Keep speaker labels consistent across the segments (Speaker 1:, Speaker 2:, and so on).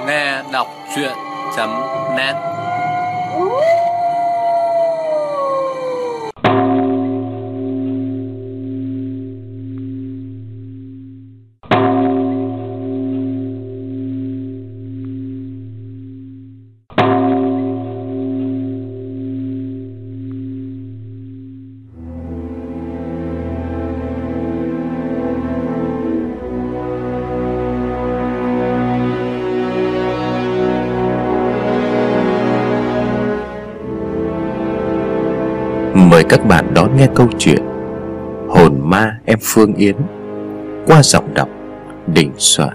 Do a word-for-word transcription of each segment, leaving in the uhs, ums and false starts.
Speaker 1: nghe đọc truyện chấm net.
Speaker 2: Mời các bạn đón nghe câu chuyện Hồn Ma Em Phương Yến qua giọng đọc Đình Soạn.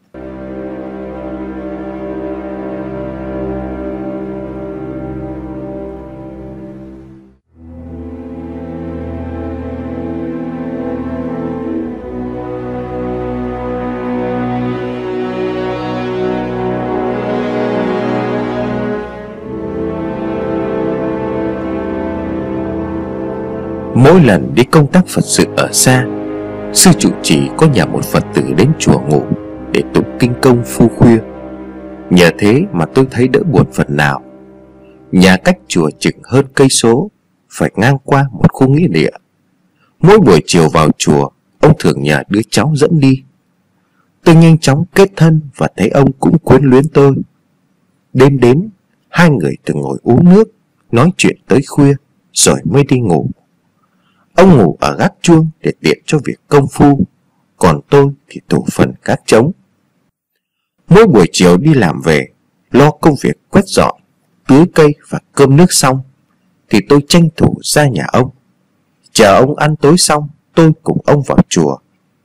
Speaker 2: Mỗi lần đi công tác Phật sự ở xa, sư trụ trì có nhờ một Phật tử đến chùa ngủ để tụng kinh công phu khuya. Nhờ thế mà tôi thấy đỡ buồn phần nào. Nhà cách chùa chừng hơn cây số, phải ngang qua một khu nghĩa địa. Mỗi buổi chiều vào chùa, ông thường nhờ đứa cháu dẫn đi. Tôi nhanh chóng kết thân và thấy ông cũng quyến luyến tôi. Đêm đến, hai người từng ngồi uống nước, nói chuyện tới khuya, rồi mới đi ngủ. Ông ngủ ở gác chuông để tiện cho việc công phu, còn tôi thì thủ phần gác trống. Mỗi buổi chiều đi làm về, lo công việc quét dọn, tưới cây và cơm nước xong, thì tôi tranh thủ ra nhà ông. Chờ ông ăn tối xong, tôi cùng ông vào chùa.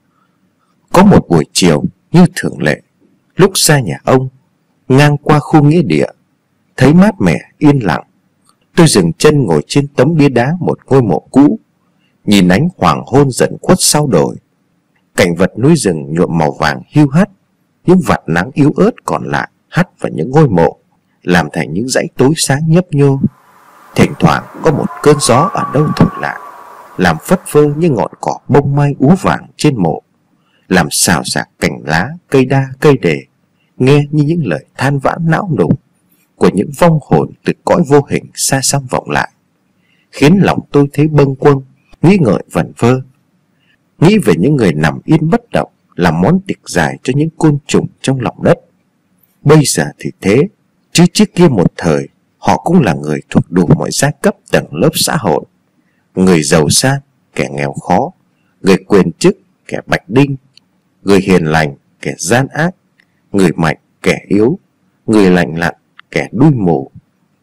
Speaker 2: Có một buổi chiều như thường lệ, lúc ra nhà ông, ngang qua khu nghĩa địa, thấy mát mẻ yên lặng, tôi dừng chân ngồi trên tấm bia đá một ngôi mộ cũ, nhìn ánh hoàng hôn dần khuất sau đồi. Cảnh vật núi rừng nhuộm màu vàng hiu hắt, những vạt nắng yếu ớt còn lại hắt vào những ngôi mộ, làm thành những dãy tối sáng nhấp nhô. Thỉnh thoảng có một cơn gió ở đâu thổi lại, làm phất phơ những ngọn cỏ bông mai úa vàng trên mộ, làm xào xạc cành lá, cây đa, cây đề, nghe như những lời than vãn não nùng của những vong hồn từ cõi vô hình xa xăm vọng lại, khiến lòng tôi thấy bâng quâng, nghĩ ngợi vẩn vơ. Nghĩ về những người nằm yên bất động, làm món tiệc dài cho những côn trùng trong lòng đất. Bây giờ thì thế, chứ trước kia một thời họ cũng là người thuộc đủ mọi giai cấp tầng lớp xã hội. Người giàu sang, kẻ nghèo khó, người quyền chức, kẻ bạch đinh, người hiền lành, kẻ gian ác, người mạnh, kẻ yếu, người lành lặn, kẻ đuôi mù.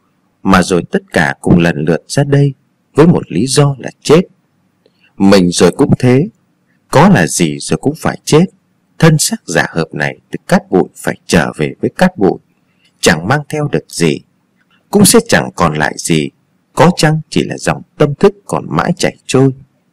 Speaker 2: Mà rồi tất cả cùng lần lượt ra đây với một lý do là chết. Mình rồi cũng thế, có là gì rồi cũng phải chết. Thân xác giả hợp này từ cát bụi phải trở về với cát bụi, chẳng mang theo được gì, cũng sẽ chẳng còn lại gì, có chăng chỉ là dòng tâm thức còn mãi chảy trôi.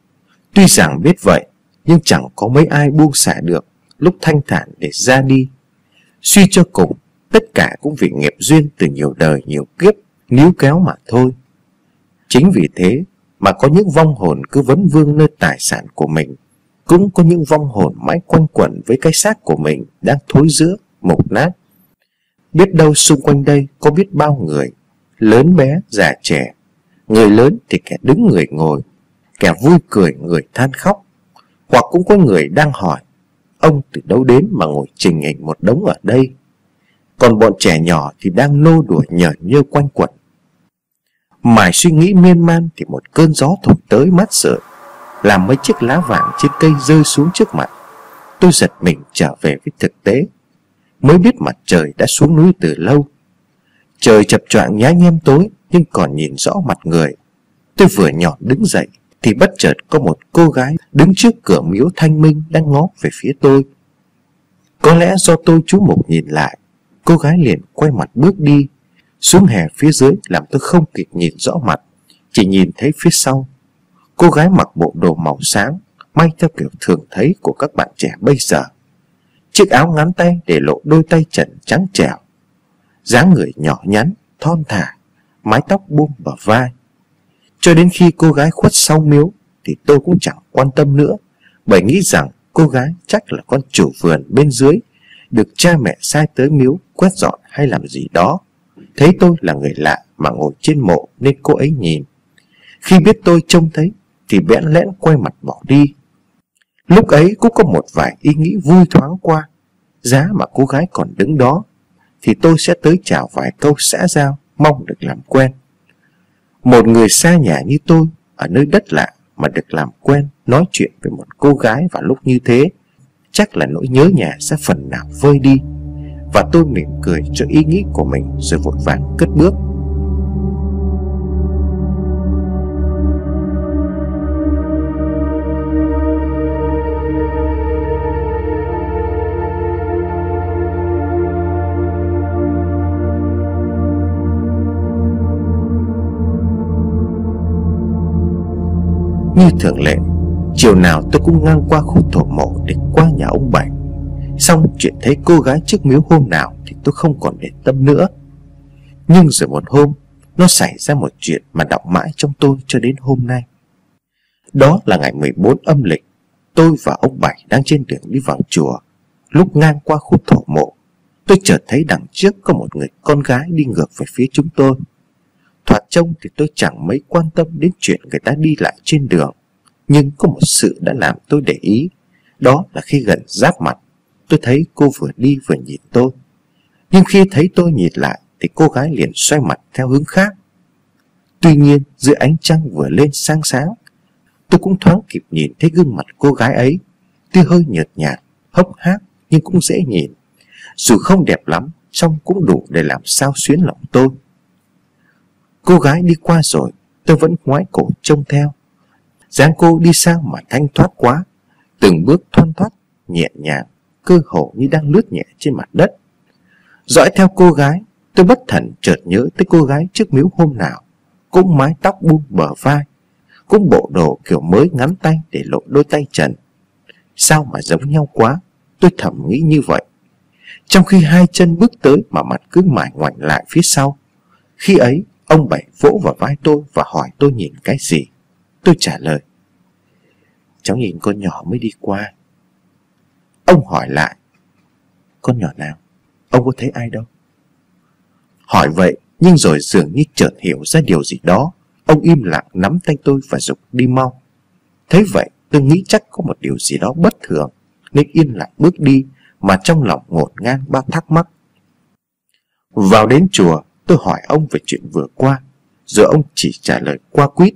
Speaker 2: Tuy rằng biết vậy, nhưng chẳng có mấy ai buông xả được lúc thanh thản để ra đi. Suy cho cùng, tất cả cũng vì nghiệp duyên từ nhiều đời nhiều kiếp níu kéo mà thôi. Chính vì thế mà có những vong hồn cứ vấn vương nơi tài sản của mình, cũng có những vong hồn mãi quanh quẩn với cái xác của mình đang thối rữa, mục nát. Biết đâu xung quanh đây có biết bao người, lớn bé, già trẻ. Người lớn thì kẻ đứng người ngồi, kẻ vui cười người than khóc. Hoặc cũng có người đang hỏi, ông từ đâu đến mà ngồi trình hình một đống ở đây. Còn bọn trẻ nhỏ thì đang nô đùa nhởn nhơ quanh quẩn. Mải suy nghĩ miên man thì một cơn gió thổi tới mát rượi, làm mấy chiếc lá vàng trên cây rơi xuống trước mặt. Tôi giật mình trở về với thực tế, mới biết mặt trời đã xuống núi từ lâu. Trời chập choạng nhá nhem tối, nhưng còn nhìn rõ mặt người. Tôi vừa nhỏn đứng dậy thì bất chợt có một cô gái đứng trước cửa miếu Thanh Minh đang ngó về phía tôi. Có lẽ do tôi chú mục nhìn lại, cô gái liền quay mặt bước đi xuống hè phía dưới, làm tôi không kịp nhìn rõ mặt, chỉ nhìn thấy phía sau. Cô gái mặc bộ đồ màu sáng, may theo kiểu thường thấy của các bạn trẻ bây giờ. Chiếc áo ngắn tay để lộ đôi tay trần trắng trẻo, dáng người nhỏ nhắn, thon thả, mái tóc buông bờ vai. Cho đến khi cô gái khuất sau miếu thì tôi cũng chẳng quan tâm nữa, bởi nghĩ rằng cô gái chắc là con chủ vườn bên dưới được cha mẹ sai tới miếu quét dọn hay làm gì đó. Thấy tôi là người lạ mà ngồi trên mộ nên cô ấy nhìn. Khi biết tôi trông thấy thì bẽn lẽn quay mặt bỏ đi. Lúc ấy cũng có một vài ý nghĩ vui thoáng qua. Giá mà cô gái còn đứng đó thì tôi sẽ tới chào vài câu xã giao, mong được làm quen. Một người xa nhà như tôi ở nơi đất lạ mà được làm quen, nói chuyện với một cô gái vào lúc như thế, chắc là nỗi nhớ nhà sẽ phần nào vơi đi. Và tôi mỉm cười cho ý nghĩ của mình rồi vội vàng cất bước. Như thường lệ, chiều nào tôi cũng ngang qua khu thổ mộ để qua nhà ông Bảy. Xong chuyện thấy cô gái trước miếu hôm nào thì tôi không còn để tâm nữa. Nhưng rồi một hôm, nó xảy ra một chuyện mà đọng mãi trong tôi cho đến hôm nay. Đó là ngày mười bốn âm lịch. Tôi và ông Bảy đang trên đường đi vào chùa. Lúc ngang qua khu thổ mộ, tôi chợt thấy đằng trước có một người con gái đi ngược về phía chúng tôi. Thoạt trông thì tôi chẳng mấy quan tâm đến chuyện người ta đi lại trên đường. Nhưng có một sự đã làm tôi để ý. Đó là khi gần giáp mặt, tôi thấy cô vừa đi vừa nhìn tôi. Nhưng khi thấy tôi nhìn lại thì cô gái liền xoay mặt theo hướng khác. Tuy nhiên dưới ánh trăng vừa lên sáng sáng, tôi cũng thoáng kịp nhìn thấy gương mặt cô gái ấy. Tuy hơi nhợt nhạt, hốc hác nhưng cũng dễ nhìn. Dù không đẹp lắm, song cũng đủ để làm xao xuyến lòng tôi. Cô gái đi qua rồi, tôi vẫn ngoái cổ trông theo. Dáng cô đi sao mà thanh thoát quá, từng bước thoăn thoắt, nhẹ nhàng, cơ hồ như đang lướt nhẹ trên mặt đất. Dõi theo cô gái, tôi bất thần chợt nhớ tới cô gái trước miếu hôm nào, cũng mái tóc buông bờ vai, cũng bộ đồ kiểu mới ngắn tay để lộ đôi tay trần. Sao mà giống nhau quá, tôi thầm nghĩ như vậy. Trong khi hai chân bước tới mà mặt cứ mải ngoảnh lại phía sau. Khi ấy, ông Bảy vỗ vào vai tôi và hỏi tôi nhìn cái gì. Tôi trả lời: cháu nhìn con nhỏ mới đi qua. Ông hỏi lại: con nhỏ nào? Ông có thấy ai đâu? Hỏi vậy nhưng rồi dường như chợt hiểu ra điều gì đó, ông im lặng nắm tay tôi và giục đi mau. Thế vậy tôi nghĩ chắc có một điều gì đó bất thường nên yên lặng bước đi, mà trong lòng ngổn ngang bao thắc mắc. Vào đến chùa, tôi hỏi ông về chuyện vừa qua, rồi ông chỉ trả lời qua quýt: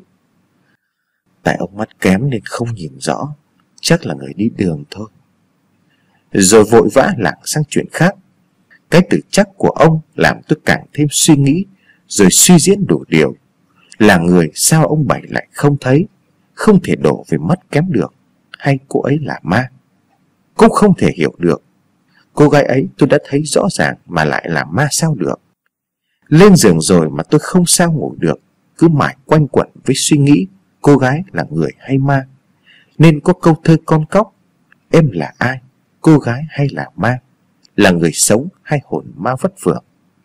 Speaker 2: tại ông mắt kém nên không nhìn rõ, chắc là người đi đường thôi. Rồi vội vã lảng sang chuyện khác. Cái từ chắc của ông làm tôi càng thêm suy nghĩ, rồi suy diễn đủ điều. Là người sao ông Bảy lại không thấy, không thể đổ về mắt kém được, hay cô ấy là ma? Cũng không thể hiểu được. Cô gái ấy tôi đã thấy rõ ràng mà lại là ma sao được. Lên giường rồi mà tôi không sao ngủ được, cứ mãi quanh quẩn với suy nghĩ cô gái là người hay ma. Nên có câu thơ con cóc: em là ai, cô gái hay là ma, là người sống hay hồn ma vất vưởng.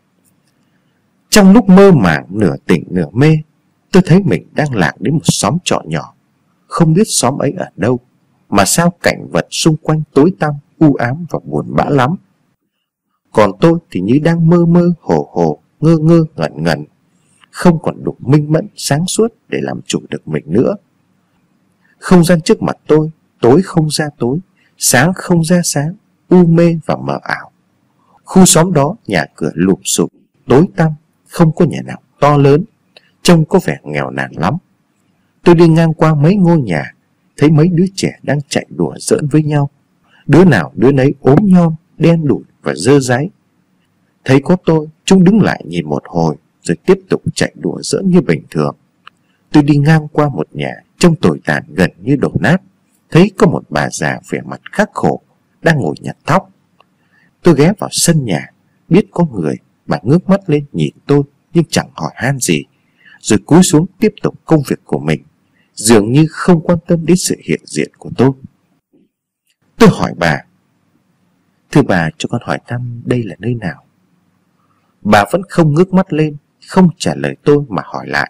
Speaker 2: Trong lúc mơ màng nửa tỉnh nửa mê, tôi thấy mình đang lạc đến một xóm trọ nhỏ. Không biết xóm ấy ở đâu, mà sao cảnh vật xung quanh tối tăm, u ám và buồn bã lắm. Còn tôi thì như đang mơ mơ hồ hồ, ngơ ngơ ngẩn ngẩn, không còn đủ minh mẫn sáng suốt để làm chủ được mình nữa. Không gian trước mặt tôi tối không ra tối, sáng không ra sáng, u mê và mờ ảo. Khu xóm đó nhà cửa lụp xụp, tối tăm, không có nhà nào to lớn, trông có vẻ nghèo nàn lắm. Tôi đi ngang qua mấy ngôi nhà, thấy mấy đứa trẻ đang chạy đùa giỡn với nhau. Đứa nào đứa nấy ốm nhom, đen đủi và dơ dáy. Thấy có tôi, chúng đứng lại nhìn một hồi, rồi tiếp tục chạy đùa giỡn như bình thường. Tôi đi ngang qua một nhà trông tồi tàn gần như đổ nát, thấy có một bà già vẻ mặt khắc khổ đang ngồi nhặt thóc. Tôi ghé vào sân nhà, biết có người, bà ngước mắt lên nhìn tôi nhưng chẳng hỏi han gì, rồi cúi xuống tiếp tục công việc của mình, dường như không quan tâm đến sự hiện diện của tôi. Tôi hỏi bà: thưa bà, cho con hỏi thăm đây là nơi nào? Bà vẫn không ngước mắt lên, không trả lời tôi mà hỏi lại: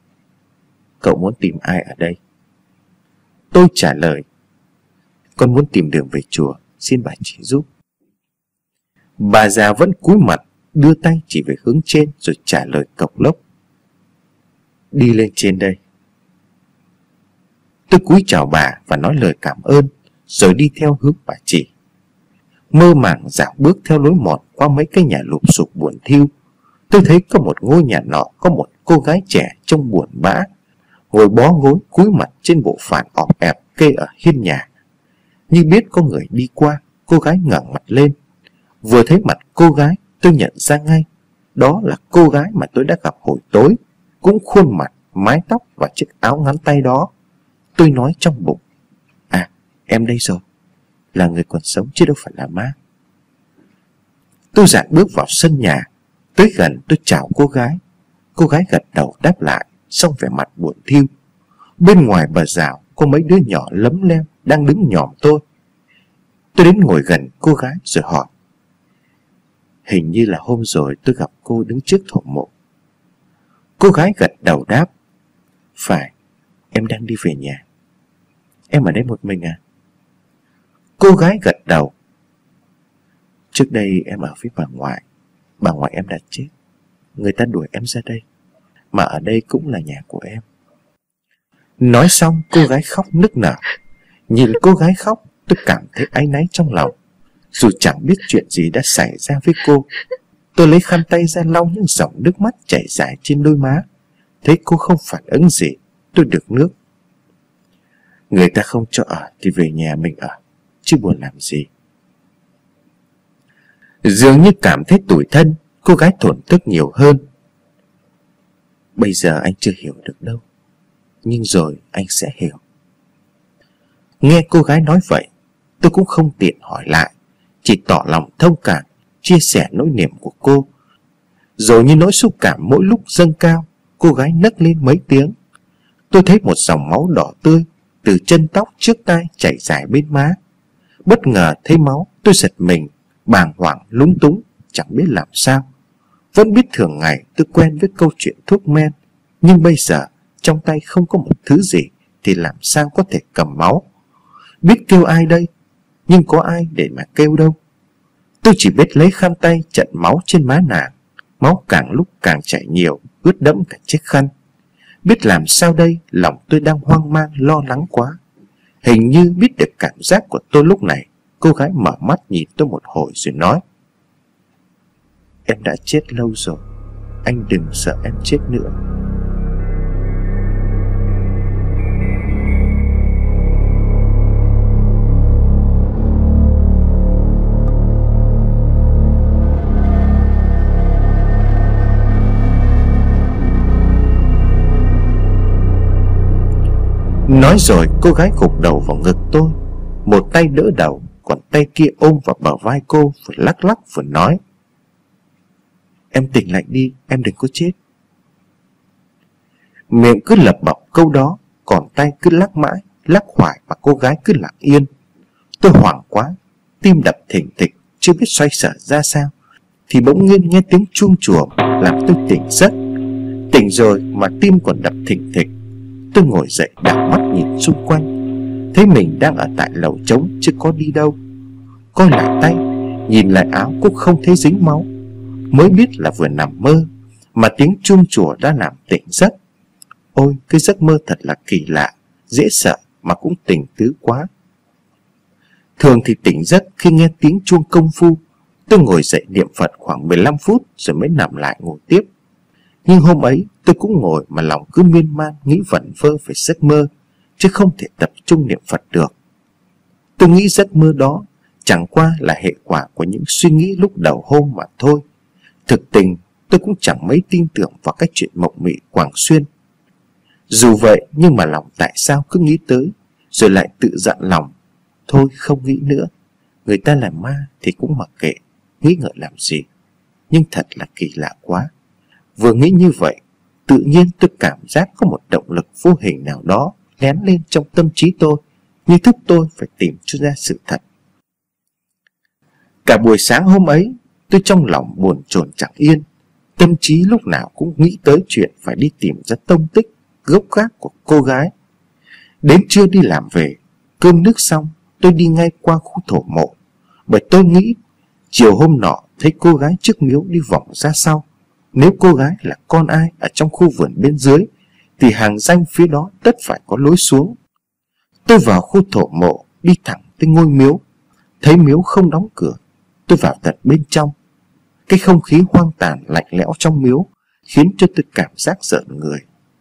Speaker 2: cậu muốn tìm ai ở đây? Tôi trả lời: con muốn tìm đường về chùa, xin bà chỉ giúp. Bà già vẫn cúi mặt, đưa tay chỉ về hướng trên rồi trả lời cộc lốc: "Đi lên trên đây." Tôi cúi chào bà và nói lời cảm ơn, rồi đi theo hướng bà chỉ. Mơ màng dạo bước theo lối mòn qua mấy cái nhà lụp xụp buồn thiu, tôi thấy có một ngôi nhà nọ có một cô gái trẻ trông buồn bã, ngồi bó gối cúi mặt trên bộ phản ọp ẹp kê ở hiên nhà. Như biết có người đi qua, cô gái ngẩng mặt lên. Vừa thấy mặt cô gái, tôi nhận ra ngay đó là cô gái mà tôi đã gặp hồi tối, cũng khuôn mặt, mái tóc và chiếc áo ngắn tay đó. Tôi nói trong bụng: "À, em đây rồi, là người còn sống chứ đâu phải là ma." Tôi dạn bước vào sân nhà. Tới gần tôi chào cô gái. Cô gái gật đầu đáp lại, xong vẻ mặt buồn thiu. Bên ngoài bờ rào có mấy đứa nhỏ lấm lem đang đứng nhòm tôi. Tôi đến ngồi gần cô gái rồi hỏi: "Hình như là hôm rồi tôi gặp cô đứng trước thổ mộ." Cô gái gật đầu đáp: "Phải, em đang đi về nhà." "Em ở đây một mình à?" Cô gái gật đầu: "Trước đây em ở với bà ngoại. Bà ngoại em đã chết, người ta đuổi em ra đây, mà ở đây cũng là nhà của em." Nói xong cô gái khóc nức nở. Nhìn cô gái khóc, tôi cảm thấy áy náy trong lòng. Dù chẳng biết chuyện gì đã xảy ra với cô, tôi lấy khăn tay ra lau những dòng nước mắt chảy dài trên đôi má. Thấy cô không phản ứng gì, tôi được nước. Người ta không cho ở thì về nhà mình ở, chứ buồn làm gì. Dường như cảm thấy tủi thân, cô gái thổn thức nhiều hơn: "Bây giờ anh chưa hiểu được đâu, nhưng rồi anh sẽ hiểu." Nghe cô gái nói vậy, tôi cũng không tiện hỏi lại, chỉ tỏ lòng thông cảm, chia sẻ nỗi niềm của cô. Rồi như nỗi xúc cảm mỗi lúc dâng cao, cô gái nấc lên mấy tiếng. Tôi thấy một dòng máu đỏ tươi từ chân tóc trước tai chảy dài bên má. Bất ngờ thấy máu, tôi giật mình, bàng hoàng lúng túng, chẳng biết làm sao. Vẫn biết thường ngày tôi quen với câu chuyện thuốc men, nhưng bây giờ trong tay không có một thứ gì thì làm sao có thể cầm máu. Biết kêu ai đây, nhưng có ai để mà kêu đâu. Tôi chỉ biết lấy khăn tay chặn máu trên má nàng. Máu càng lúc càng chảy nhiều, ướt đẫm cả chiếc khăn. Biết làm sao đây, lòng tôi đang hoang mang lo lắng quá. Hình như biết được cảm giác của tôi lúc này, cô gái mở mắt nhìn tôi một hồi rồi nói: "Em đã chết lâu rồi, anh đừng sợ em chết nữa." Nói rồi cô gái gục đầu vào ngực tôi, một tay đỡ đầu, còn tay kia ôm vào bờ vai cô, vừa lắc lắc vừa nói: "Em tỉnh lại đi, em đừng có chết." Miệng cứ lẩm bẩm câu đó, còn tay cứ lắc mãi, lắc hoài mà cô gái cứ lặng yên. Tôi hoảng quá, tim đập thình thịch, chưa biết xoay sở ra sao, thì bỗng nhiên nghe tiếng chuông chùa làm tôi tỉnh giấc. Tỉnh rồi mà tim còn đập thình thịch. Tôi ngồi dậy đảo mắt nhìn xung quanh, thấy mình đang ở tại lầu trống chứ có đi đâu. Coi lại tay, nhìn lại áo cũng không thấy dính máu. Mới biết là vừa nằm mơ, mà tiếng chuông chùa đã làm tỉnh giấc. Ôi, cái giấc mơ thật là kỳ lạ, dễ sợ mà cũng tình tứ quá. Thường thì tỉnh giấc khi nghe tiếng chuông công phu. Tôi ngồi dậy niệm Phật khoảng mười lăm phút rồi mới nằm lại ngồi tiếp. Nhưng hôm ấy tôi cũng ngồi mà lòng cứ miên man nghĩ vẩn vơ về giấc mơ, chứ không thể tập trung niệm Phật được. Tôi nghĩ giấc mơ đó chẳng qua là hệ quả của những suy nghĩ lúc đầu hôm mà thôi. Thực tình tôi cũng chẳng mấy tin tưởng vào cái chuyện mộng mị Quảng Xuyên. Dù vậy nhưng mà lòng tại sao cứ nghĩ tới, rồi lại tự dặn lòng: thôi không nghĩ nữa, người ta là ma thì cũng mặc kệ, nghĩ ngợi làm gì. Nhưng thật là kỳ lạ quá. Vừa nghĩ như vậy, tự nhiên tôi cảm giác có một động lực vô hình nào đó lén lên trong tâm trí tôi, như thúc tôi phải tìm cho ra sự thật. Cả buổi sáng hôm ấy, tôi trong lòng buồn chồn chẳng yên. Tâm trí lúc nào cũng nghĩ tới chuyện phải đi tìm ra tông tích, gốc gác của cô gái. Đến trưa đi làm về, cơm nước xong, tôi đi ngay qua khu thổ mộ, bởi tôi nghĩ chiều hôm nọ thấy cô gái trước miếu đi vòng ra sau. Nếu cô gái là con ai ở trong khu vườn bên dưới thì hàng danh phía đó tất phải có lối xuống. Tôi vào khu thổ mộ, đi thẳng tới ngôi miếu. Thấy miếu không đóng cửa, tôi vào tận bên trong. Cái không khí hoang tàn lạnh lẽo trong miếu khiến cho tôi cảm giác rợn người.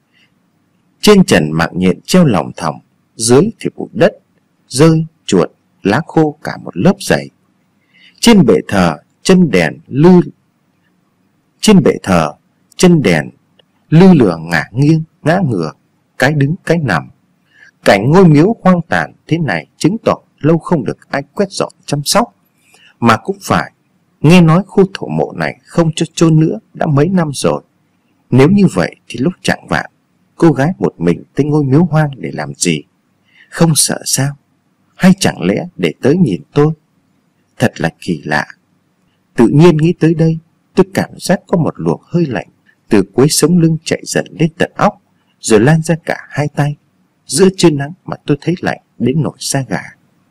Speaker 2: Trên trần mạng nhện treo lỏng thỏng, dưới thì bụi đất, rơi, chuột, lá khô cả một lớp dày. Trên bệ thờ, chân đèn lư Trên bệ thờ, chân đèn lư lửa ngả nghiêng, ngã ngửa, cái đứng cái nằm. Cảnh ngôi miếu hoang tàn thế này chứng tỏ lâu không được ai quét dọn chăm sóc. Mà cũng phải, nghe nói khu thổ mộ này không cho chôn nữa đã mấy năm rồi. Nếu như vậy thì lúc chạng vạng, cô gái một mình tới ngôi miếu hoang để làm gì? Không sợ sao? Hay chẳng lẽ để tới nhìn tôi? Thật là kỳ lạ. Tự nhiên nghĩ tới đây, tôi cảm giác có một luồng hơi lạnh từ cuối sống lưng chạy dần lên tận óc, rồi lan ra cả hai tay. Giữa trưa nắng mà tôi thấy lạnh đến nổi da gà.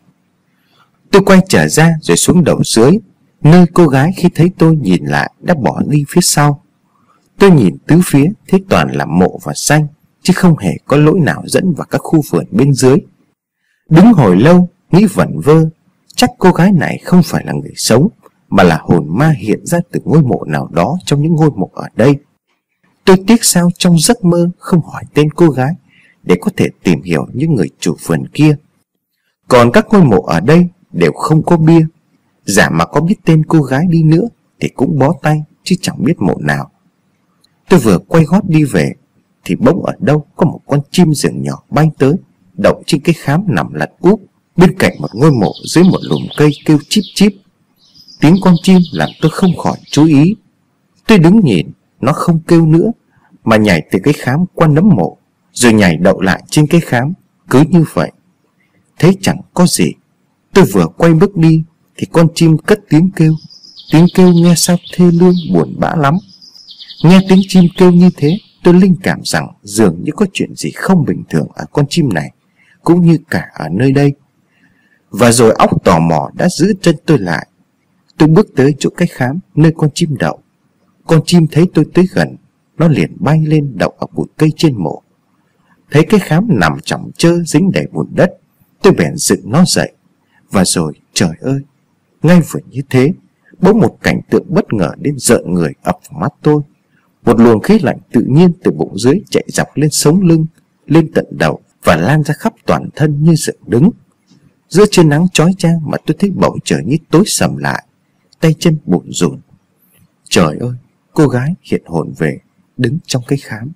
Speaker 2: Tôi quay trở ra rồi xuống đầu dưới, nơi cô gái khi thấy tôi nhìn lại đã bỏ đi phía sau. Tôi nhìn tứ phía thấy toàn là mộ và xanh, chứ không hề có lối nào dẫn vào các khu vườn bên dưới. Đứng hồi lâu nghĩ vẩn vơ, chắc cô gái này không phải là người sống, mà là hồn ma hiện ra từ ngôi mộ nào đó trong những ngôi mộ ở đây. Tôi tiếc sao trong giấc mơ không hỏi tên cô gái để có thể tìm hiểu những người chủ vườn kia. Còn các ngôi mộ ở đây đều không có bia, giả mà có biết tên cô gái đi nữa thì cũng bó tay, chứ chẳng biết mộ nào. Tôi vừa quay gót đi về thì bỗng ở đâu có một con chim rừng nhỏ bay tới, đậu trên cái khám nằm lật úp bên cạnh một ngôi mộ dưới một lùm cây kêu chíp chíp. Tiếng con chim làm tôi không khỏi chú ý. Tôi đứng nhìn, nó không kêu nữa mà nhảy từ cái khám qua nấm mộ, rồi nhảy đậu lại trên cái khám. Cứ như vậy, thấy chẳng có gì. Tôi vừa quay bước đi thì con chim cất tiếng kêu. Tiếng kêu nghe sao thê lương buồn bã lắm. Nghe tiếng chim kêu như thế, tôi linh cảm rằng dường như có chuyện gì không bình thường ở con chim này, cũng như cả ở nơi đây. Và rồi óc tò mò đã giữ chân tôi lại. Tôi bước tới chỗ cái khám nơi con chim đậu. Con chim thấy tôi tới gần, nó liền bay lên đậu ở bụi cây trên mộ. Thấy cái khám nằm chỏng chơ dính đầy bùn đất, tôi bèn dựng nó dậy. Và rồi trời ơi, ngay vừa như thế, bỗng một cảnh tượng bất ngờ đến rợn người ập vào mắt tôi. Một luồng khí lạnh tự nhiên từ bụng dưới chạy dọc lên sống lưng, lên tận đầu và lan ra khắp toàn thân như dựng đứng. Giữa trưa nắng chói chang mà tôi thấy bầu trời như tối sầm lại, tay chân bủn rủn. Trời ơi, cô gái hiện hồn về, đứng trong cái khám.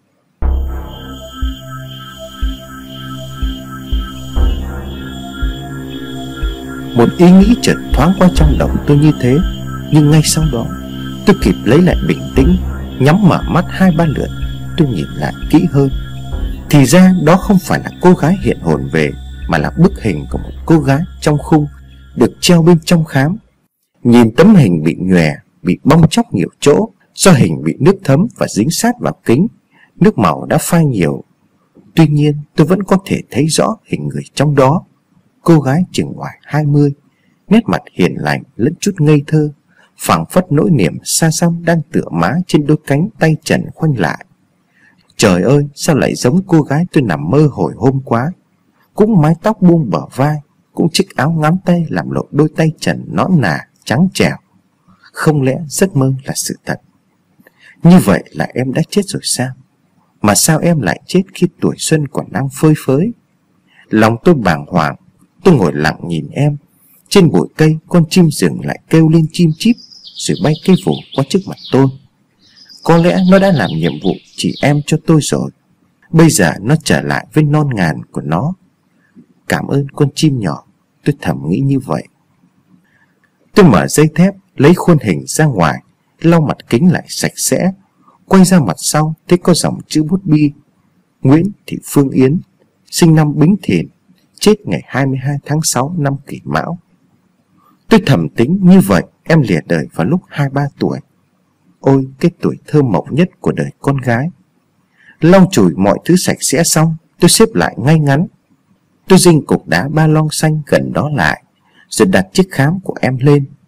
Speaker 2: Một ý nghĩ chợt thoáng qua trong đầu tôi như thế, nhưng ngay sau đó tôi kịp lấy lại bình tĩnh, nhắm mở mắt hai ba lượt. Tôi nhìn lại kỹ hơn, thì ra đó không phải là cô gái hiện hồn về, mà là bức hình của một cô gái trong khung được treo bên trong khám. Nhìn tấm hình bị nhòe, bị bong tróc nhiều chỗ do hình bị nước thấm và dính sát vào kính, nước màu đã phai nhiều. Tuy nhiên tôi vẫn có thể thấy rõ hình người trong đó. Cô gái chừng ngoài hai mươi, nét mặt hiền lành lẫn chút ngây thơ, phảng phất nỗi niềm xa xăm đang tựa má trên đôi cánh tay trần khoanh lại. Trời ơi, sao lại giống cô gái tôi nằm mơ hồi hôm quá. Cũng mái tóc buông bờ vai, cũng chiếc áo ngắn tay làm lộ đôi tay trần nõn nà trắng trẻo. Không lẽ giấc mơ là sự thật? Như vậy là em đã chết rồi sao? Mà sao em lại chết khi tuổi xuân còn đang phơi phới? Lòng tôi bàng hoàng. Tôi ngồi lặng nhìn em. Trên bụi cây, con chim rừng lại kêu lên chim chíp, rồi bay cây vù qua trước mặt tôi. Có lẽ nó đã làm nhiệm vụ chỉ em cho tôi rồi. Bây giờ nó trở lại với non ngàn của nó. Cảm ơn con chim nhỏ, tôi thầm nghĩ như vậy. Tôi mở dây thép, lấy khuôn hình ra ngoài, lau mặt kính lại sạch sẽ. Quay ra mặt sau, thấy có dòng chữ bút bi: Nguyễn Thị Phương Yến, sinh năm Bính Thìn, chết ngày hai mươi hai tháng sáu năm Kỷ Mão. Tôi thầm tính như vậy em lìa đời vào lúc hai ba tuổi. Ôi, cái tuổi thơ mộng nhất của đời con gái. Lau chùi mọi thứ sạch sẽ xong, tôi xếp lại ngay ngắn. Tôi dinh cục đá ba lon xanh gần đó lại, rồi đặt chiếc khám của em lên.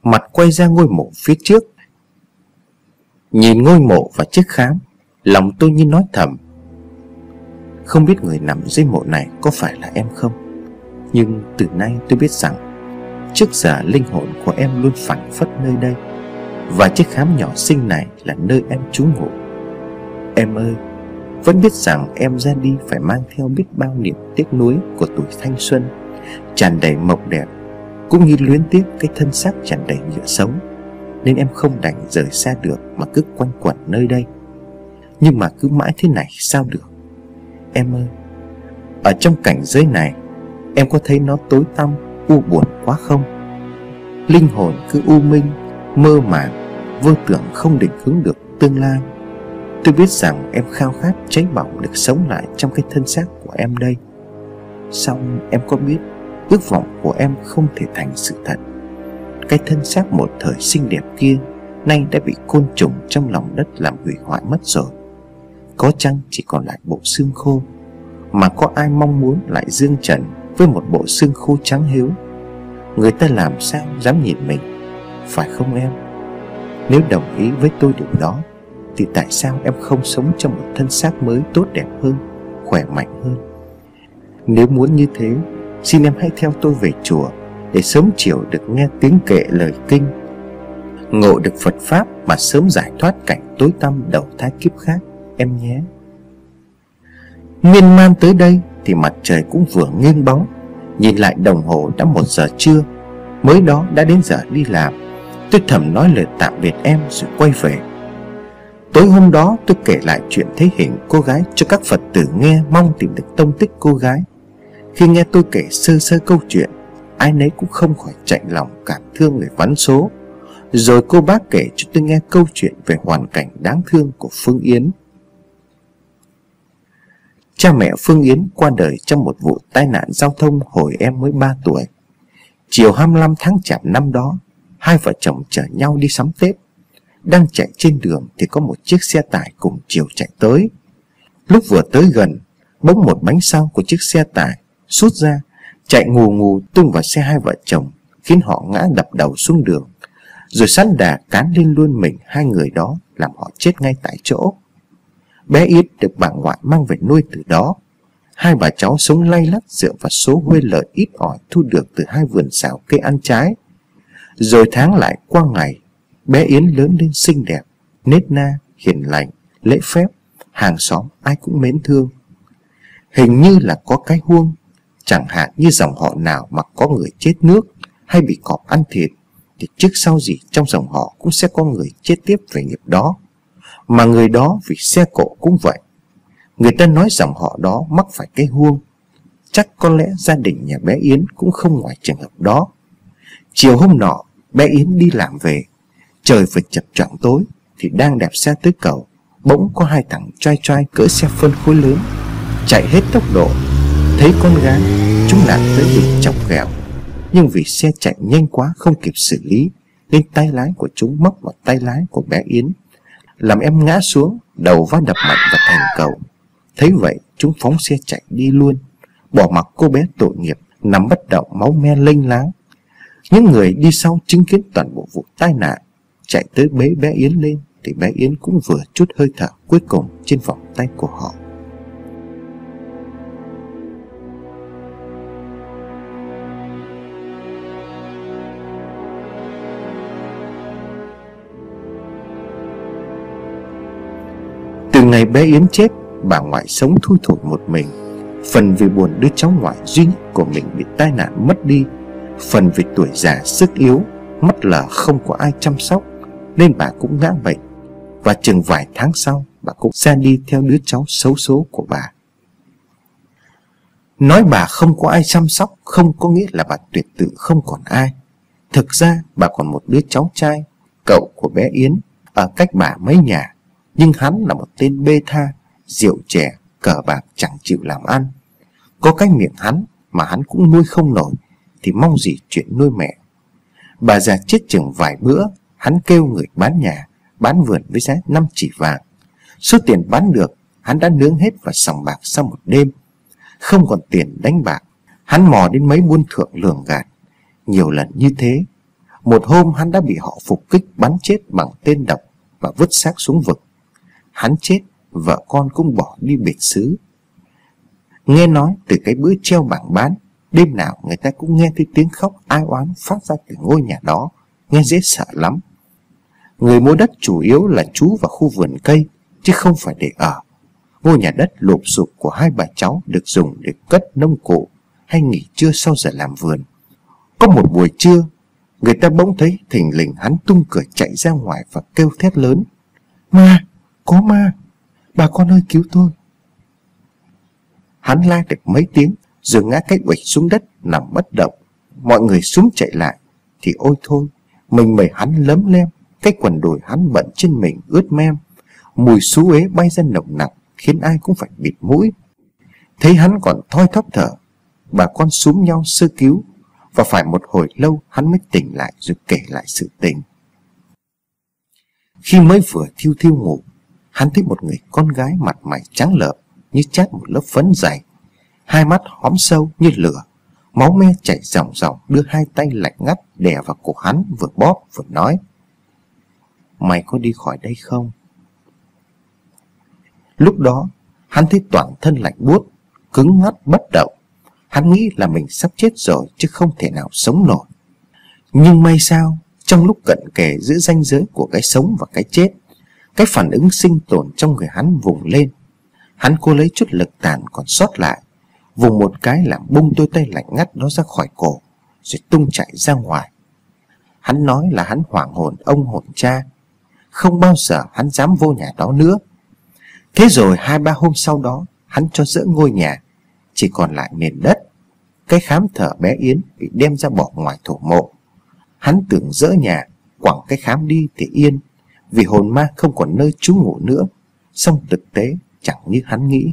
Speaker 2: mặt quay ra ngôi mộ phía trước. Nhìn ngôi mộ và chiếc khám, lòng tôi như nói thầm: không biết người nằm dưới mộ này có phải là em không. Nhưng từ nay tôi biết rằng trước giờ linh hồn của em luôn phảng phất nơi đây, và chiếc khám nhỏ xinh này là nơi em trú ngụ. Em ơi, vẫn biết rằng em ra đi phải mang theo biết bao niềm tiếc nuối của tuổi thanh xuân tràn đầy mộng đẹp, cũng như luyến tiếc cái thân xác tràn đầy nhựa sống, nên em không đành rời xa được mà cứ quanh quẩn nơi đây. Nhưng mà cứ mãi thế này sao được. Em ơi, ở trong cảnh giới này, em có thấy nó tối tăm, u buồn quá không? Linh hồn cứ u minh, mơ màng, vô tưởng không định hướng được tương lai. Tôi biết rằng em khao khát cháy bỏng được sống lại trong cái thân xác của em đây. Song em có biết ước vọng của em không thể thành sự thật. Cái thân xác một thời xinh đẹp kia nay đã bị côn trùng trong lòng đất làm hủy hoại mất rồi. Có chăng chỉ còn lại bộ xương khô, mà có ai mong muốn lại dương trần với một bộ xương khô trắng hiếu? Người ta làm sao dám nhìn mình, phải không em? Nếu đồng ý với tôi điều đó, thì tại sao em không sống trong một thân xác mới tốt đẹp hơn, khỏe mạnh hơn? Nếu muốn như thế, xin em hãy theo tôi về chùa để sớm chiều được nghe tiếng kệ lời kinh, ngộ được Phật Pháp mà sớm giải thoát cảnh tối tăm đầu thai kiếp khác em nhé. Miên man tới đây thì mặt trời cũng vừa nghiêng bóng. Nhìn lại đồng hồ đã một giờ trưa, mới đó đã đến giờ đi làm. Tôi thầm nói lời tạm biệt em rồi quay về. Tối hôm đó tôi kể lại chuyện thấy hình cô gái cho các Phật tử nghe, mong tìm được tông tích cô gái. Khi nghe tôi kể sơ sơ câu chuyện, ai nấy cũng không khỏi chạnh lòng cảm thương người vắn số. Rồi cô bác kể cho tôi nghe câu chuyện về hoàn cảnh đáng thương của Phương Yến. Cha mẹ Phương Yến qua đời trong một vụ tai nạn giao thông hồi em mới ba tuổi. Chiều hai mươi lăm tháng Chạp năm đó, hai vợ chồng chở nhau đi sắm Tết. Đang chạy trên đường thì có một chiếc xe tải cùng chiều chạy tới. Lúc vừa tới gần, bỗng một bánh sau của chiếc xe tải sút ra, chạy ngù ngù tung vào xe hai vợ chồng, khiến họ ngã đập đầu xuống đường, rồi sẵn đà cán lên luôn mình hai người đó, làm họ chết ngay tại chỗ. Bé Yến được bà ngoại mang về nuôi từ đó. Hai bà cháu sống lay lắt dựa vào số huê lợi ít ỏi thu được từ hai vườn xào cây ăn trái. Rồi tháng lại qua ngày, bé Yến lớn lên xinh đẹp, nết na, hiền lành, lễ phép, hàng xóm ai cũng mến thương. Hình như là có cái huông, chẳng hạn như dòng họ nào mà có người chết nước hay bị cọp ăn thịt, thì trước sau gì trong dòng họ cũng sẽ có người chết tiếp về nghiệp đó. Mà người đó vì xe cộ cũng vậy. Người ta nói dòng họ đó mắc phải cái huông. Chắc có lẽ gia đình nhà bé Yến cũng không ngoài trường hợp đó. Chiều hôm nọ, bé Yến đi làm về, trời vừa chập choạng tối thì đang đạp xe tới cầu, bỗng có hai thằng trai trai cỡ xe phân khối lớn chạy hết tốc độ. Thấy con gái, chúng lạng tới định chọc ghẹo, nhưng vì xe chạy nhanh quá không kịp xử lý, nên tay lái của chúng móc vào tay lái của bé Yến, làm em ngã xuống, đầu va đập mạnh vào thành cầu. Thấy vậy, chúng phóng xe chạy đi luôn, bỏ mặc cô bé tội nghiệp nằm bất động, máu me lênh láng. Những người đi sau chứng kiến toàn bộ vụ tai nạn chạy tới bế bé Yến lên, thì bé Yến cũng vừa chút hơi thở cuối cùng trên vòng tay của họ. Từ ngày bé Yến chết, bà ngoại sống thui thủi một mình. Phần vì buồn đứa cháu ngoại duy nhất của mình bị tai nạn mất đi, phần vì tuổi già sức yếu, mất lờ không có ai chăm sóc, nên bà cũng ngã bệnh. Và chừng vài tháng sau, bà cũng ra đi theo đứa cháu xấu số của bà. Nói bà không có ai chăm sóc không có nghĩa là bà tuyệt tự không còn ai. Thực ra bà còn một đứa cháu trai, cậu của bé Yến, ở cách bà mấy nhà. Nhưng hắn là một tên bê tha, rượu chè, cờ bạc chẳng chịu làm ăn. Có cái miệng hắn mà hắn cũng nuôi không nổi, thì mong gì chuyện nuôi mẹ. Bà già chết chừng vài bữa, hắn kêu người bán nhà, bán vườn với giá năm chỉ vàng. Số tiền bán được, hắn đã nướng hết vào sòng bạc sau một đêm. Không còn tiền đánh bạc, hắn mò đến mấy buôn thượng lường gạt. Nhiều lần như thế, Một hôm hắn đã bị họ phục kích bắn chết bằng tên độc và vứt xác xuống vực. Hắn chết, vợ con cũng bỏ đi biệt xứ. Nghe nói từ cái bữa treo bảng bán, đêm nào người ta cũng nghe thấy tiếng khóc ai oán phát ra từ ngôi nhà đó, nghe dễ sợ lắm. Người mua đất chủ yếu là trú vào khu vườn cây, chứ không phải để ở. Ngôi nhà đất lụp xụp của hai bà cháu được dùng để cất nông cụ hay nghỉ trưa sau giờ làm vườn. Có một buổi trưa, người ta bỗng thấy thình lình hắn tung cửa chạy ra ngoài và kêu thét lớn: "Ma! Có ma! Bà con ơi, cứu tôi!" Hắn la được mấy tiếng rồi ngã cái uịch xuống đất nằm bất động. Mọi người súng chạy lại thì ôi thôi, mình mẩy hắn lấm lem, cái quần đùi hắn bận trên mình ướt mem, mùi xú uế bay ra nồng nặc khiến ai cũng phải bịt mũi. Thấy hắn còn thoi thóp thở, bà con xúm nhau sơ cứu, và phải một hồi lâu hắn mới tỉnh lại rồi kể lại sự tình. Khi mới vừa thiêu thiêu ngủ, hắn thấy một người con gái mặt mày trắng lợm như chát một lớp phấn dày, hai mắt hóm sâu như lửa, máu me chảy ròng ròng, đưa hai tay lạnh ngắt đè vào cổ hắn, vừa bóp vừa nói: "Mày có đi khỏi đây không?" Lúc đó hắn thấy toàn thân lạnh buốt, cứng ngắt bất động. Hắn nghĩ là mình sắp chết rồi chứ không thể nào sống nổi. Nhưng may sao, trong lúc cận kề giữa ranh giới của cái sống và cái chết, cái phản ứng sinh tồn trong người hắn vùng lên. Hắn cố lấy chút lực tàn còn sót lại, vùng một cái làm bung đôi tay lạnh ngắt đó ra khỏi cổ, rồi tung chạy ra ngoài. Hắn nói là hắn hoảng hồn ông hồn cha, không bao giờ hắn dám vô nhà đó nữa. Thế rồi hai ba hôm sau đó, hắn cho dỡ ngôi nhà, chỉ còn lại nền đất. Cái khám thở bé Yến bị đem ra bỏ ngoài thổ mộ. Hắn tưởng dỡ nhà, quẳng cái khám đi thì yên, vì hồn ma không còn nơi trú ngụ nữa. Song thực tế chẳng như hắn nghĩ.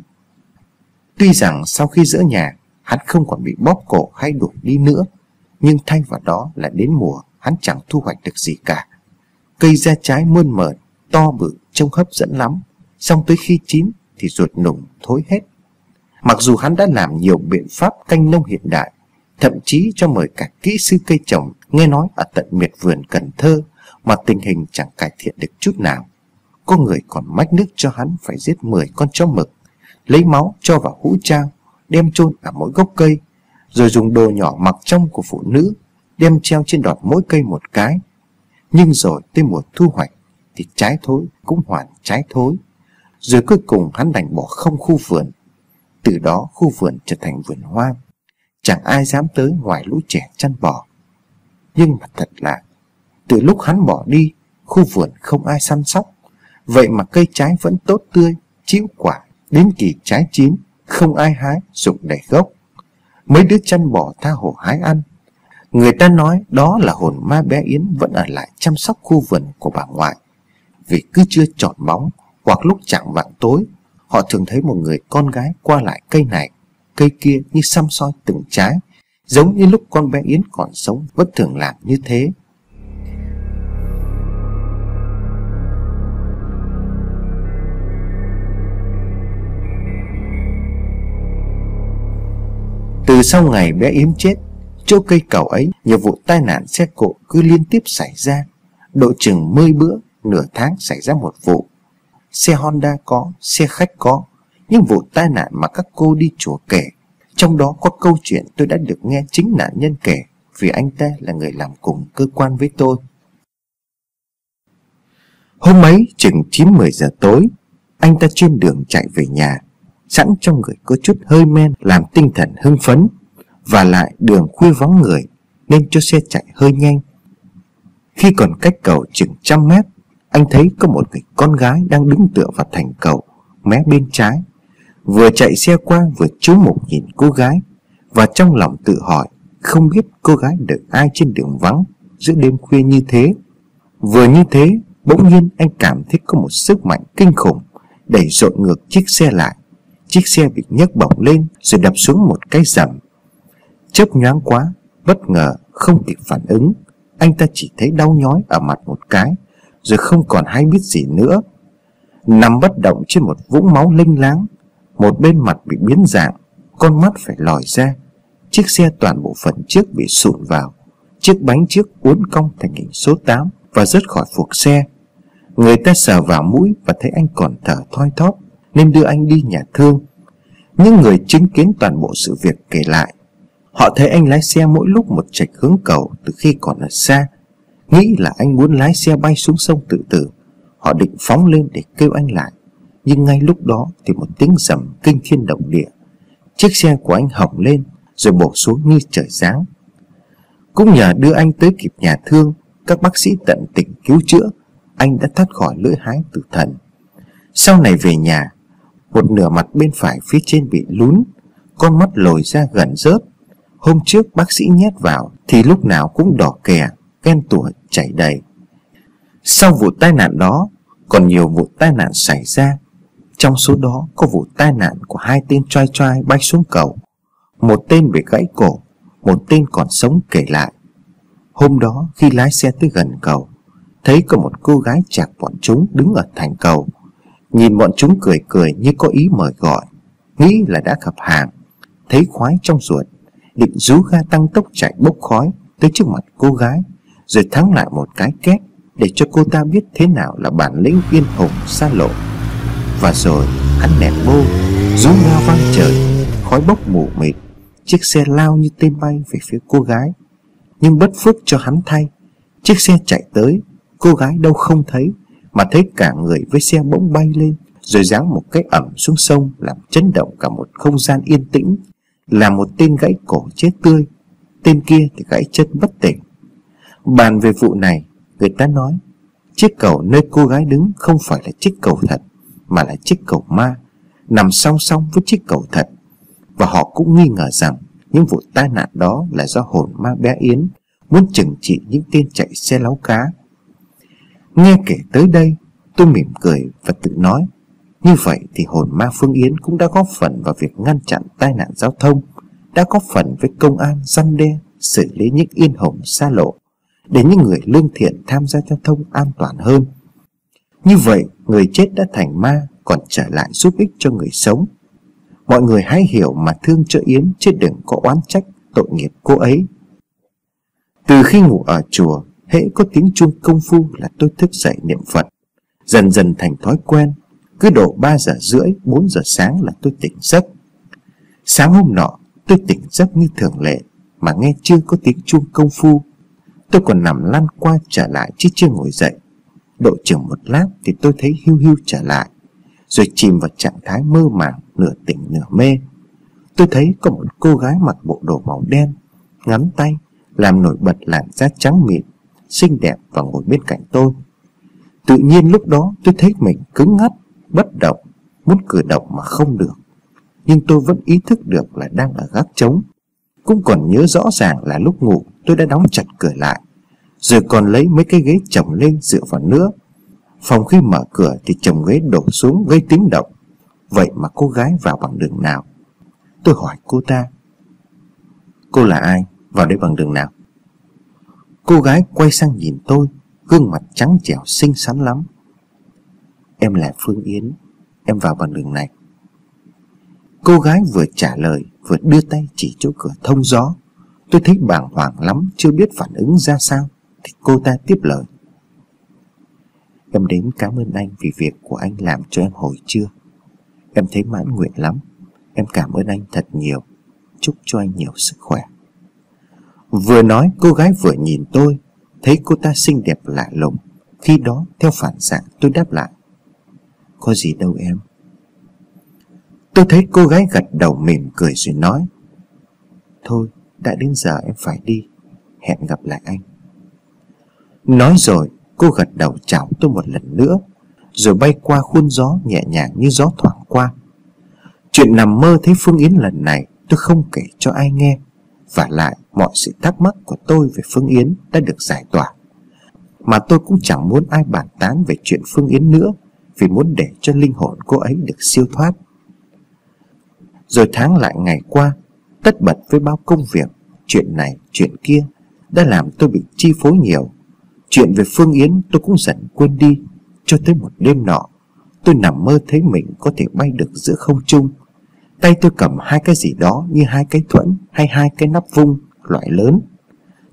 Speaker 2: Tuy rằng sau khi dỡ nhà, hắn không còn bị bóp cổ hay đuổi đi nữa, nhưng thay vào đó là đến mùa hắn chẳng thu hoạch được gì cả. Cây ra trái mơn mởn, to bự, trông hấp dẫn lắm, song tới khi chín thì ruột nùng thối hết. Mặc dù hắn đã làm nhiều biện pháp canh nông hiện đại, thậm chí cho mời cả kỹ sư cây trồng nghe nói ở tận miệt vườn Cần Thơ, mà tình hình chẳng cải thiện được chút nào. Có người còn mách nước cho hắn phải giết mười con chó mực, lấy máu cho vào hũ trao, đem chôn ở mỗi gốc cây, rồi dùng đồ nhỏ mặc trong của phụ nữ đem treo trên đọt mỗi cây một cái. Nhưng rồi tới mùa thu hoạch thì trái thối cũng hoàn trái thối. Rồi cuối cùng hắn đành bỏ không khu vườn. Từ đó khu vườn trở thành vườn hoang, chẳng ai dám tới ngoài lũ trẻ chăn bò. Nhưng mà thật lạ, từ lúc hắn bỏ đi, khu vườn không ai săn sóc, vậy mà cây trái vẫn tốt tươi, chĩu quả, đến kỳ trái chín không ai hái rụng đầy gốc. Mấy đứa chăn bò tha hồ hái ăn. Người ta nói đó là hồn ma bé Yến vẫn ở lại chăm sóc khu vườn của bà ngoại. Vì cứ chưa tròn bóng hoặc lúc chạng vạng tối, họ thường thấy một người con gái qua lại cây này, cây kia như săm soi từng trái, giống như lúc con bé Yến còn sống vẫn thường làm như thế. Từ sau ngày bé Yến chết, chỗ cây cầu ấy nhiều vụ tai nạn xe cộ cứ liên tiếp xảy ra. Độ chừng mươi bữa, nửa tháng xảy ra một vụ. Xe Honda có, xe khách có, những vụ tai nạn mà các cô đi chùa kể. Trong đó có câu chuyện tôi đã được nghe chính nạn nhân kể, vì anh ta là người làm cùng cơ quan với tôi. Hôm ấy chừng chín mười giờ tối, anh ta trên đường chạy về nhà, sẵn trong người có chút hơi men làm tinh thần hưng phấn, và lại đường khuya vắng người nên cho xe chạy hơi nhanh. Khi còn cách cầu chừng trăm mét, anh thấy có một người con gái đang đứng tựa vào thành cầu mé bên trái, vừa chạy xe qua vừa chú mục nhìn cô gái, và trong lòng tự hỏi không biết cô gái đợi ai trên đường vắng giữa đêm khuya như thế. Vừa như thế, bỗng nhiên anh cảm thấy có một sức mạnh kinh khủng đẩy dội ngược chiếc xe lại. Chiếc xe bị nhấc bổng lên rồi đập xuống một cái rầm. Chớp nhoáng quá, bất ngờ không kịp phản ứng, anh ta chỉ thấy đau nhói ở mặt một cái, rồi không còn hay biết gì nữa. Nằm bất động trên một vũng máu lênh láng, một bên mặt bị biến dạng, con mắt phải lòi ra. Chiếc xe toàn bộ phần trước bị sụn vào, Chiếc bánh trước uốn cong thành hình số tám và rớt khỏi phuộc xe. Người ta sờ vào mũi và thấy anh còn thở thoi thóp, nên đưa anh đi nhà thương. Những người chứng kiến toàn bộ sự việc kể lại, họ thấy anh lái xe mỗi lúc một chệch hướng cầu từ khi còn ở xa, nghĩ là anh muốn lái xe bay xuống sông tự tử. Họ định phóng lên để kêu anh lại, nhưng ngay lúc đó thì một tiếng rầm kinh thiên động địa. Chiếc xe của anh hỏng lên rồi bổ xuống như trời giáng. Cũng nhờ đưa anh tới kịp nhà thương, các bác sĩ tận tình cứu chữa, anh đã thoát khỏi lưỡi hái tử thần. Sau này về nhà, một nửa mặt bên phải phía trên bị lún, con mắt lồi ra gần rớt. Hôm trước bác sĩ nhét vào thì lúc nào cũng đỏ kè, ghen tủa chảy đầy. Sau vụ tai nạn đó, còn nhiều vụ tai nạn xảy ra. Trong số đó có vụ tai nạn của hai tên choai choai bay xuống cầu. Một tên bị gãy cổ, một tên còn sống kể lại. Hôm đó khi lái xe tới gần cầu, thấy có một cô gái chạc bọn chúng đứng ở thành cầu. Nhìn bọn chúng cười cười như có ý mời gọi, nghĩ là đã gặp hàng. Thấy khoái trong ruột, định rú ga tăng tốc chạy bốc khói tới trước mặt cô gái, rồi thắng lại một cái két để cho cô ta biết thế nào là bản lĩnh yên hùng xa lộ. Và rồi hắn nẹt bô, rú ga vang trời, khói bốc mù mịt. Chiếc xe lao như tên bay về phía cô gái. Nhưng bất phước cho hắn thay, chiếc xe chạy tới, cô gái đâu không thấy, mà thấy cả người với xe bỗng bay lên, rồi giáng một cái ẩm xuống sông, làm chấn động cả một không gian yên tĩnh. Là một tên gãy cổ chết tươi, tên kia thì gãy chân bất tỉnh. Bàn về vụ này, người ta nói chiếc cầu nơi cô gái đứng không phải là chiếc cầu thật, mà là chiếc cầu ma, nằm song song với chiếc cầu thật. Và họ cũng nghi ngờ rằng những vụ tai nạn đó là do hồn ma bé Yến muốn trừng trị những tên chạy xe láu cá. Nghe kể tới đây, tôi mỉm cười và tự nói, như vậy thì hồn ma Phương Yến cũng đã góp phần vào việc ngăn chặn tai nạn giao thông, đã góp phần với công an răn đe, xử lý những yên hồn xa lộ, để những người lương thiện tham gia giao thông an toàn hơn. Như vậy, người chết đã thành ma còn trở lại giúp ích cho người sống. Mọi người hãy hiểu mà thương cho Yến, chứ đừng có oán trách tội nghiệp cô ấy. Từ khi ngủ ở chùa, hễ có tiếng chuông công phu là tôi thức dậy niệm Phật, dần dần thành thói quen. Cứ độ ba giờ rưỡi, bốn giờ sáng là tôi tỉnh giấc. Sáng hôm nọ, tôi tỉnh giấc như thường lệ, mà nghe chưa có tiếng chuông công phu. Tôi còn nằm lăn qua trở lại chứ chưa ngồi dậy. Độ chừng một lát thì tôi thấy hiu hiu trở lại, rồi chìm vào trạng thái mơ màng, nửa tỉnh nửa mê. Tôi thấy có một cô gái mặc bộ đồ màu đen, ngắn tay, làm nổi bật làn da trắng mịn, xinh đẹp và ngồi bên cạnh tôi. Tự nhiên lúc đó tôi thấy mình cứng ngắc, bất động, muốn cử động mà không được. Nhưng tôi vẫn ý thức được là đang ở gác trống. Cũng còn nhớ rõ ràng là lúc ngủ tôi đã đóng chặt cửa lại, rồi còn lấy mấy cái ghế chồng lên dựa vào nữa. Phòng khi mở cửa thì chồng ghế đổ xuống gây tiếng động. Vậy mà cô gái vào bằng đường nào? Tôi hỏi cô ta, cô là ai? Vào đây bằng đường nào? Cô gái quay sang nhìn tôi, gương mặt trắng trẻo xinh xắn lắm. Em là Phương Yến, em vào bằng đường này. Cô gái vừa trả lời vừa đưa tay chỉ chỗ cửa thông gió. Tôi thấy bàng hoàng lắm, chưa biết phản ứng ra sao, thì cô ta tiếp lời. Em đến cảm ơn anh vì việc của anh làm cho em hồi trưa. Em thấy mãn nguyện lắm. Em cảm ơn anh thật nhiều. Chúc cho anh nhiều sức khỏe. Vừa nói cô gái vừa nhìn tôi. Thấy cô ta xinh đẹp lạ lùng. Khi đó theo phản xạ tôi đáp lại, có gì đâu em. Tôi thấy cô gái gật đầu mỉm cười rồi nói, thôi đã đến giờ em phải đi. Hẹn gặp lại anh. Nói rồi cô gật đầu chào tôi một lần nữa, rồi bay qua khuôn gió nhẹ nhàng như gió thoảng qua. Chuyện nằm mơ thấy Phương Yến lần này tôi không kể cho ai nghe. Vả lại mọi sự thắc mắc của tôi về Phương Yến đã được giải tỏa. Mà tôi cũng chẳng muốn ai bàn tán về chuyện Phương Yến nữa, vì muốn để cho linh hồn cô ấy được siêu thoát. Rồi tháng lại ngày qua, tất bật với bao công việc, chuyện này chuyện kia đã làm tôi bị chi phối nhiều. Chuyện về Phương Yến tôi cũng dần quên đi. Cho tới một đêm nọ, tôi nằm mơ thấy mình có thể bay được giữa không trung. Tay tôi cầm hai cái gì đó như hai cái thuẫn hay hai cái nắp vung loại lớn.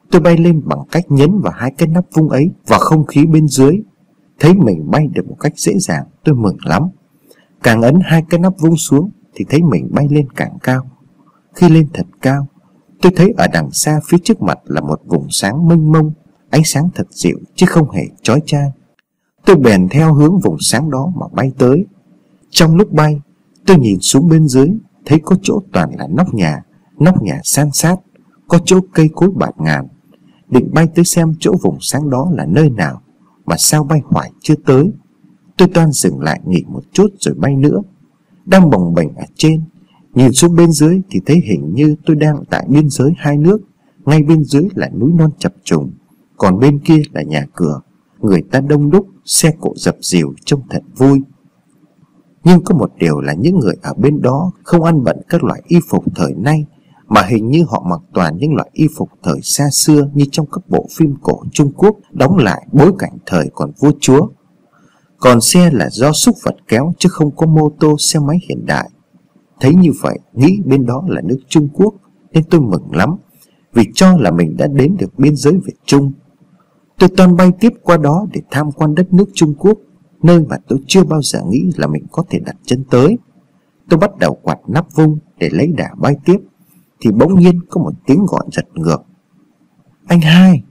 Speaker 2: Tôi bay lên bằng cách nhấn vào hai cái nắp vung ấy vào không khí bên dưới. Thấy mình bay được một cách dễ dàng, tôi mừng lắm. Càng ấn hai cái nắp vung xuống thì thấy mình bay lên càng cao. Khi lên thật cao, tôi thấy ở đằng xa phía trước mặt là một vùng sáng mênh mông, ánh sáng thật dịu chứ không hề chói chang. Tôi bèn theo hướng vùng sáng đó mà bay tới. Trong lúc bay, tôi nhìn xuống bên dưới, thấy có chỗ toàn là nóc nhà, nóc nhà san sát, có chỗ cây cối bạt ngàn. Định bay tới xem chỗ vùng sáng đó là nơi nào, mà sao bay hoài chưa tới. Tôi toan dừng lại nghỉ một chút rồi bay nữa. Đang bồng bềnh ở trên, nhìn xuống bên dưới thì thấy hình như tôi đang tại biên giới hai nước. Ngay bên dưới là núi non chập trùng, còn bên kia là nhà cửa, người ta đông đúc, xe cộ dập dìu trông thật vui. Nhưng có một điều là những người ở bên đó không ăn bận các loại y phục thời nay, mà hình như họ mặc toàn những loại y phục thời xa xưa như trong các bộ phim cổ Trung Quốc đóng lại bối cảnh thời còn vua chúa. Còn xe là do súc vật kéo chứ không có mô tô xe máy hiện đại. Thấy như vậy, nghĩ bên đó là nước Trung Quốc nên tôi mừng lắm, vì cho là mình đã đến được biên giới Việt Trung. Tôi toan bay tiếp qua đó để tham quan đất nước Trung Quốc, nơi mà tôi chưa bao giờ nghĩ là mình có thể đặt chân tới. Tôi bắt đầu quạt nắp vung để lấy đà bay tiếp, thì bỗng nhiên có một tiếng gọi giật ngược: "Anh Hai!"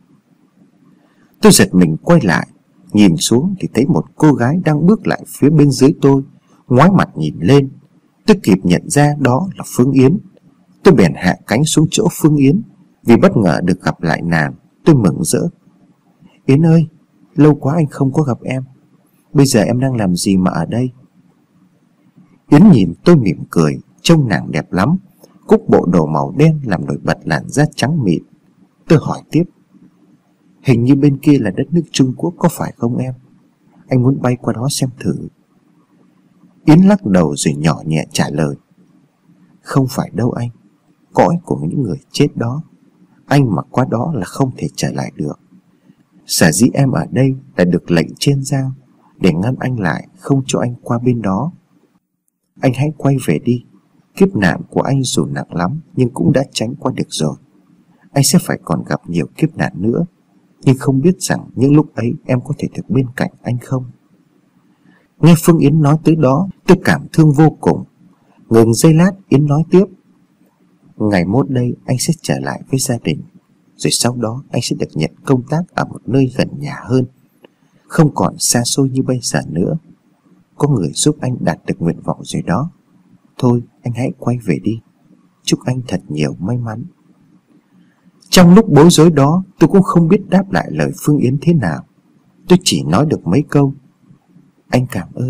Speaker 2: Tôi giật mình quay lại, nhìn xuống thì thấy một cô gái đang bước lại phía bên dưới tôi, ngoái mặt nhìn lên. Tôi kịp nhận ra đó là Phương Yến. Tôi bèn hạ cánh xuống chỗ Phương Yến, vì bất ngờ được gặp lại nàng. Tôi mừng rỡ: "Yến ơi, lâu quá anh không có gặp em. Bây giờ em đang làm gì mà ở đây?" Yến nhìn tôi mỉm cười, trông nàng đẹp lắm. Cúc bộ đồ màu đen làm nổi bật làn da trắng mịn. Tôi hỏi tiếp: "Hình như bên kia là đất nước Trung Quốc có phải không em? Anh muốn bay qua đó xem thử." Yến lắc đầu rồi nhỏ nhẹ trả lời: "Không phải đâu anh. Cõi của những người chết đó, anh mà qua đó là không thể trở lại được. Sở dĩ em ở đây là được lệnh trên giao để ngăn anh lại, không cho anh qua bên đó. Anh hãy quay về đi. Kiếp nạn của anh dù nặng lắm nhưng cũng đã tránh qua được rồi. Anh sẽ phải còn gặp nhiều kiếp nạn nữa, nhưng không biết rằng những lúc ấy em có thể được bên cạnh anh không." Nghe Phương Yến nói tới đó, tôi cảm thương vô cùng. Ngừng giây lát, Yến nói tiếp: "Ngày mốt đây anh sẽ trở lại với gia đình, rồi sau đó anh sẽ được nhận công tác ở một nơi gần nhà hơn, không còn xa xôi như bây giờ nữa. Có người giúp anh đạt được nguyện vọng rồi đó. Thôi anh hãy quay về đi. Chúc anh thật nhiều may mắn." Trong lúc bối rối đó, tôi cũng không biết đáp lại lời Phương Yến thế nào. Tôi chỉ nói được mấy câu: "Anh cảm ơn."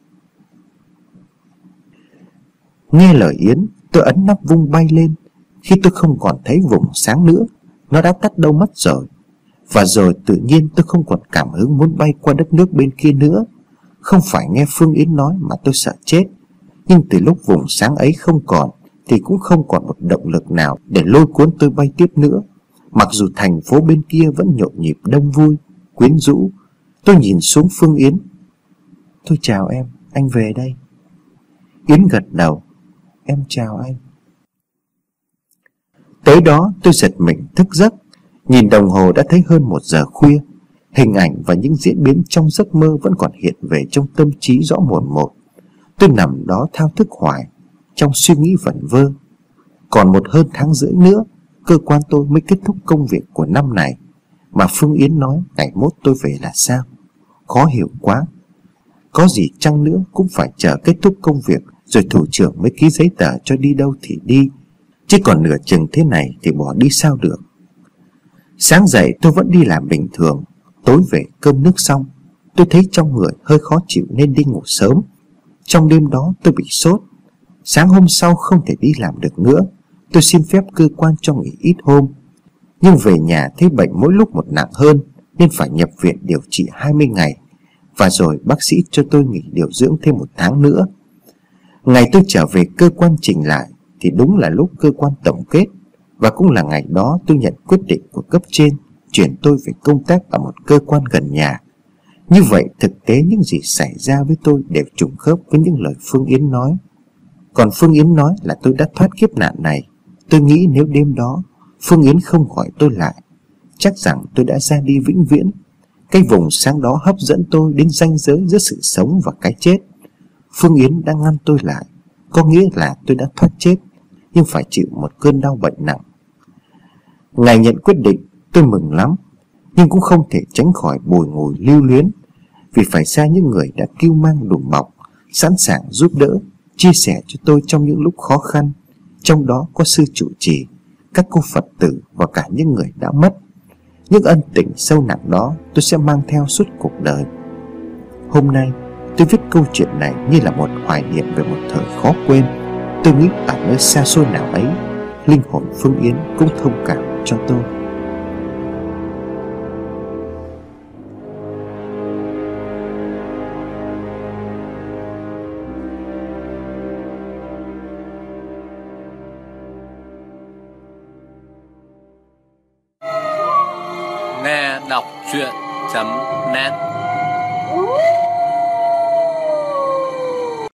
Speaker 2: Nghe lời Yến, tôi ấn nắp vung bay lên. Khi tôi không còn thấy vùng sáng nữa, nó đã tắt đâu mất rồi. Và rồi tự nhiên tôi không còn cảm hứng muốn bay qua đất nước bên kia nữa. Không phải nghe Phương Yến nói mà tôi sợ chết, nhưng từ lúc vùng sáng ấy không còn thì cũng không còn một động lực nào để lôi cuốn tôi bay tiếp nữa. Mặc dù thành phố bên kia vẫn nhộn nhịp đông vui, quyến rũ. Tôi nhìn xuống Phương Yến: "Tôi chào em, anh về đây." Yến gật đầu: "Em chào anh." Tới đó tôi giật mình thức giấc. Nhìn đồng hồ đã thấy hơn một giờ khuya. Hình ảnh và những diễn biến trong giấc mơ vẫn còn hiện về trong tâm trí rõ mồn một. Tôi nằm đó thao thức hoài, trong suy nghĩ vẩn vơ. Còn một hơn tháng rưỡi nữa, cơ quan tôi mới kết thúc công việc của năm này. Mà Phương Yến nói ngày mốt tôi về là sao? Khó hiểu quá. Có gì chăng nữa cũng phải chờ kết thúc công việc rồi thủ trưởng mới ký giấy tờ cho đi đâu thì đi, chứ còn nửa chừng thế này thì bỏ đi sao được. Sáng dậy tôi vẫn đi làm bình thường. Tối về cơm nước xong, tôi thấy trong người hơi khó chịu nên đi ngủ sớm. Trong đêm đó tôi bị sốt. Sáng hôm sau không thể đi làm được nữa. Tôi xin phép cơ quan cho nghỉ ít hôm. Nhưng về nhà thấy bệnh mỗi lúc một nặng hơn, nên phải nhập viện điều trị hai mươi ngày. Và rồi bác sĩ cho tôi nghỉ điều dưỡng thêm một tháng nữa. Ngày tôi trở về cơ quan trình lại thì đúng là lúc cơ quan tổng kết. Và cũng là ngày đó tôi nhận quyết định của cấp trên chuyển tôi về công tác ở một cơ quan gần nhà. Như vậy thực tế những gì xảy ra với tôi đều trùng khớp với những lời Phương Yến nói. Còn Phương Yến nói là tôi đã thoát kiếp nạn này. Tôi nghĩ nếu đêm đó Phương Yến không gọi tôi lại chắc rằng tôi đã ra đi vĩnh viễn. Cái vùng sáng đó hấp dẫn tôi đến ranh giới giữa sự sống và cái chết. Phương Yến đã ngăn tôi lại, có nghĩa là tôi đã thoát chết, nhưng phải chịu một cơn đau bệnh nặng. Ngày nhận quyết định, tôi mừng lắm, nhưng cũng không thể tránh khỏi bồi ngồi lưu luyến, vì phải xa những người đã cưu mang đùm bọc, sẵn sàng giúp đỡ, chia sẻ cho tôi trong những lúc khó khăn. Trong đó có sư trụ trì, các cô Phật tử và cả những người đã mất. Những ân tình sâu nặng đó tôi sẽ mang theo suốt cuộc đời. Hôm nay tôi viết câu chuyện này như là một hoài niệm về một thời khó quên. Tôi nghĩ ở nơi xa xôi nào ấy, linh hồn Phương Yến cũng thông cảm cho tôi.
Speaker 1: Nghe đọc truyện chấm net.